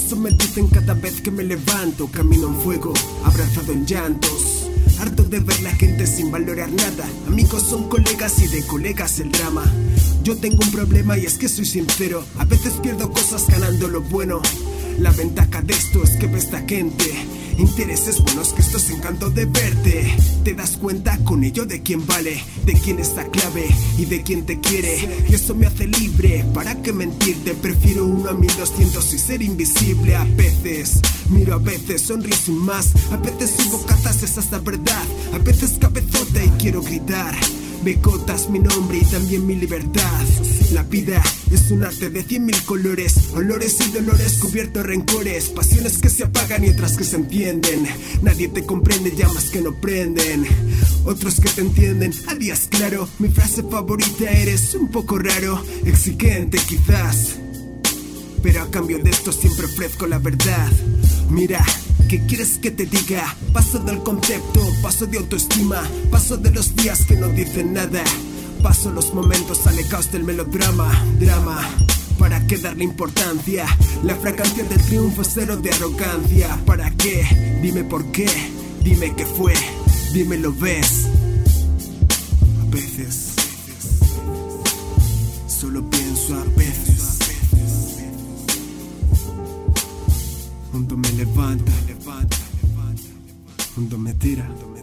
Eso me dicen cada vez que me levanto. Camino en fuego, abrazado en llantos. Harto de ver la gente sin valorar nada. Amigos son colegas y de colegas el drama. Yo tengo un problema y es que soy sincero. A veces pierdo cosas ganando lo bueno. La ventaja de esto es que ve esta gente intereses buenos, que esto es encanto de verte. Te das cuenta con ello de quién vale, de quién es la clave y de quién te quiere. Y eso me hace libre, ¿para qué mentirte? Prefiero 1 a 1200 y ser invisible. A veces miro, a veces sonrío sin más. A veces sin bocazas, esa es la verdad. A veces cabezota y quiero gritar. Becotas mi nombre y también mi libertad. La vida es un arte de 100.000 colores, olores y dolores, cubiertos rencores, pasiones que se apagan y otras que se encienden. Nadie te comprende, llamas que no prenden, otros que te entienden. A días claro, mi frase favorita: eres un poco raro, exigente quizás, pero a cambio de esto siempre ofrezco la verdad. Mira, ¿qué quieres que te diga? Paso del concepto, paso de autoestima, paso de los días que no dicen nada, paso los momentos alejados del melodrama. Drama, ¿para qué darle importancia? La fragancia del triunfo es cero de arrogancia. ¿Para qué? Dime por qué, dime qué fue, dime lo ves. A veces, solo pienso a veces. Mundo me levanta, mundo me tira.